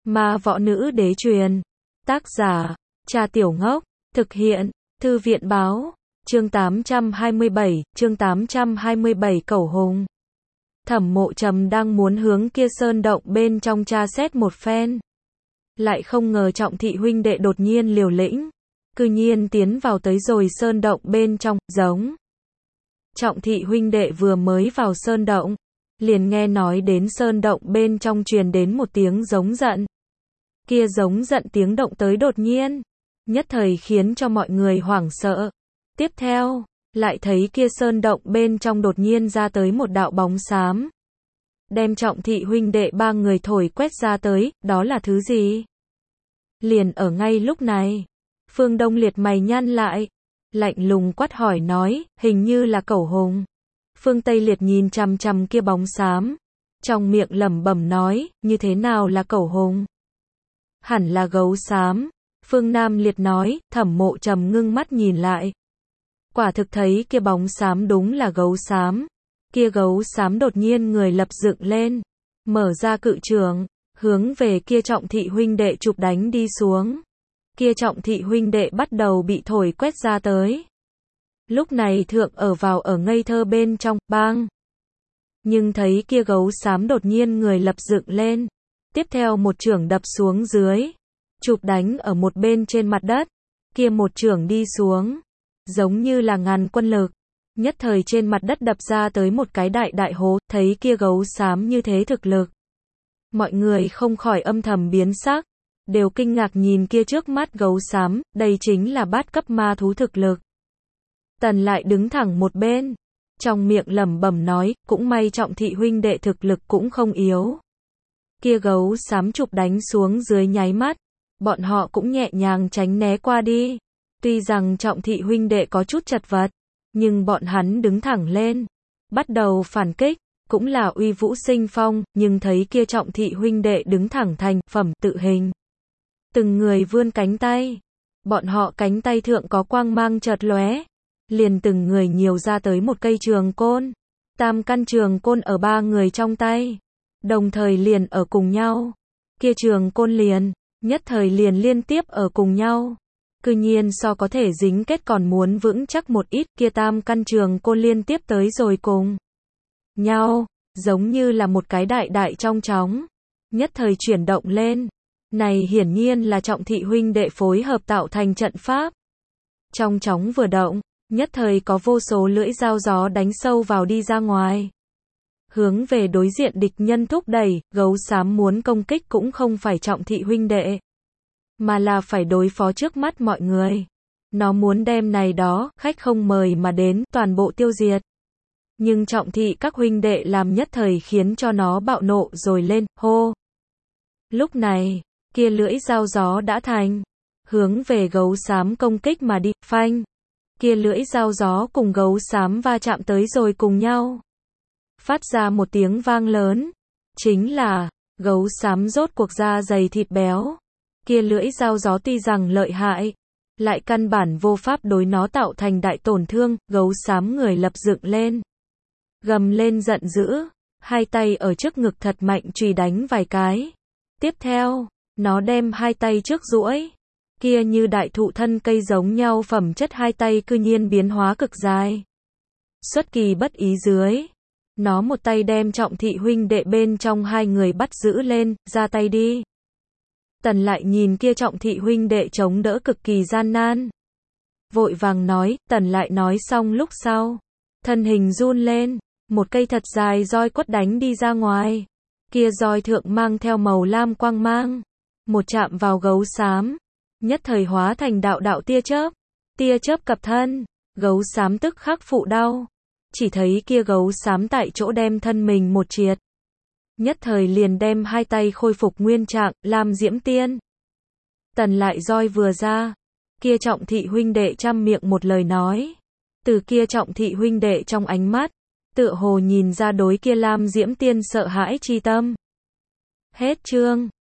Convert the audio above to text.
Ma võ nữ đế truyền. Tác giả, Cha Tiểu Ngốc. Thực hiện, Thư viện báo. Chương 827, Cẩu Hùng. Thẩm Mộ Trầm đang muốn hướng kia sơn động bên trong tra xét một phen. Lại không ngờ Trọng Thị huynh đệ đột nhiên liều lĩnh. Cư nhiên tiến vào tới rồi sơn động bên trong, giống. Trọng Thị huynh đệ vừa mới vào sơn động, liền nghe nói đến sơn động bên trong truyền đến một tiếng giống giận. Kia giống giận tiếng động tới đột nhiên, nhất thời khiến cho mọi người hoảng sợ. Tiếp theo, lại thấy kia sơn động bên trong đột nhiên ra tới một đạo bóng xám. Đem Trọng Thị huynh đệ ba người thổi quét ra tới, đó là thứ gì? Liền ở ngay lúc này, Phương Đông Liệt mày nhăn lại, lạnh lùng quát hỏi nói, hình như là Cẩu Hùng. Phương Tây Liệt nhìn chằm chằm kia bóng xám, trong miệng lẩm bẩm nói, như thế nào là Cẩu Hùng? Hẳn là gấu xám. Phương Nam Liệt nói, Thẩm Mộ Trầm ngưng mắt nhìn lại. Quả thực thấy kia bóng xám đúng là gấu xám. Kia gấu xám đột nhiên người lập dựng lên, mở ra cự trường, hướng về kia Trọng Thị huynh đệ chụp đánh đi xuống. Kia Trọng Thị huynh đệ bắt đầu bị thổi quét ra tới. Lúc này thượng ở ngây thơ bên trong, bang. Nhưng thấy kia gấu xám đột nhiên người lập dựng lên. Tiếp theo một chưởng đập xuống dưới. Chụp đánh ở một bên trên mặt đất. Kia một chưởng đi xuống. Giống như là ngàn quân lực. Nhất thời trên mặt đất đập ra tới một cái đại hố. Thấy kia gấu xám như thế thực lực. Mọi người không khỏi âm thầm biến sắc. Đều kinh ngạc nhìn kia trước mắt gấu xám. Đây chính là bát cấp ma thú thực lực. Tần lại đứng thẳng một bên, trong miệng lẩm bẩm nói, cũng may Trọng Thị huynh đệ thực lực cũng không yếu. Kia gấu xám chụp đánh xuống dưới nháy mắt, bọn họ cũng nhẹ nhàng tránh né qua đi. Tuy rằng Trọng Thị huynh đệ có chút chật vật, nhưng bọn hắn đứng thẳng lên, bắt đầu phản kích, cũng là uy vũ sinh phong, nhưng thấy kia Trọng Thị huynh đệ đứng thẳng thành phẩm tự hình. Từng người vươn cánh tay, bọn họ cánh tay thượng có quang mang chợt lóe. Liền từng người nhiều ra tới một cây trường côn. Tam căn trường côn ở ba người trong tay. Đồng thời liền ở cùng nhau. Kia trường côn liền, nhất thời liền liên tiếp ở cùng nhau. Cư nhiên so có thể dính kết còn muốn vững chắc một ít. Kia tam căn trường côn liên tiếp tới rồi cùng nhau. Giống như là một cái đại trong chóng. Nhất thời chuyển động lên. Này hiển nhiên là Trọng Thị huynh đệ phối hợp tạo thành trận pháp. Trong chóng vừa động. Nhất thời có vô số lưỡi dao gió đánh sâu vào đi ra ngoài. Hướng về đối diện địch nhân thúc đẩy, gấu xám muốn công kích cũng không phải Trọng Thị huynh đệ. Mà là phải đối phó trước mắt mọi người. Nó muốn đem này đó, khách không mời mà đến, toàn bộ tiêu diệt. Nhưng Trọng Thị các huynh đệ làm nhất thời khiến cho nó bạo nộ rồi lên, hô. Lúc này, kia lưỡi dao gió đã thành. Hướng về gấu xám công kích mà đi, phanh. Kia lưỡi dao gió cùng gấu xám va chạm tới rồi cùng nhau. Phát ra một tiếng vang lớn. Chính là, gấu xám rốt cuộc da dày thịt béo. Kia lưỡi dao gió tuy rằng lợi hại, lại căn bản vô pháp đối nó tạo thành đại tổn thương. Gấu xám người lập dựng lên, gầm lên giận dữ, hai tay ở trước ngực thật mạnh chùy đánh vài cái. Tiếp theo, nó đem hai tay trước duỗi. Kia như đại thụ thân cây giống nhau phẩm chất hai tay cư nhiên biến hóa cực dài. Xuất kỳ bất ý dưới. Nó một tay đem Trọng Thị huynh đệ bên trong hai người bắt giữ lên, ra tay đi. Tần lại nhìn kia Trọng Thị huynh đệ chống đỡ cực kỳ gian nan. Vội vàng nói, Tần lại nói xong lúc sau. Thân hình run lên, một cây thật dài roi quất đánh đi ra ngoài. Kia roi thượng mang theo màu lam quang mang. Một chạm vào gấu xám. Nhất thời hóa thành đạo tia chớp cập thân, gấu xám tức khắc phụ đau. Chỉ thấy kia gấu xám tại chỗ đem thân mình một triệt. Nhất thời liền đem hai tay khôi phục nguyên trạng, Lam Diễm Tiên. Tần lại roi vừa ra, kia Trọng Thị huynh đệ trăm miệng một lời nói. Từ kia Trọng Thị huynh đệ trong ánh mắt, tựa hồ nhìn ra đối kia Lam Diễm Tiên sợ hãi chi tâm. Hết chương.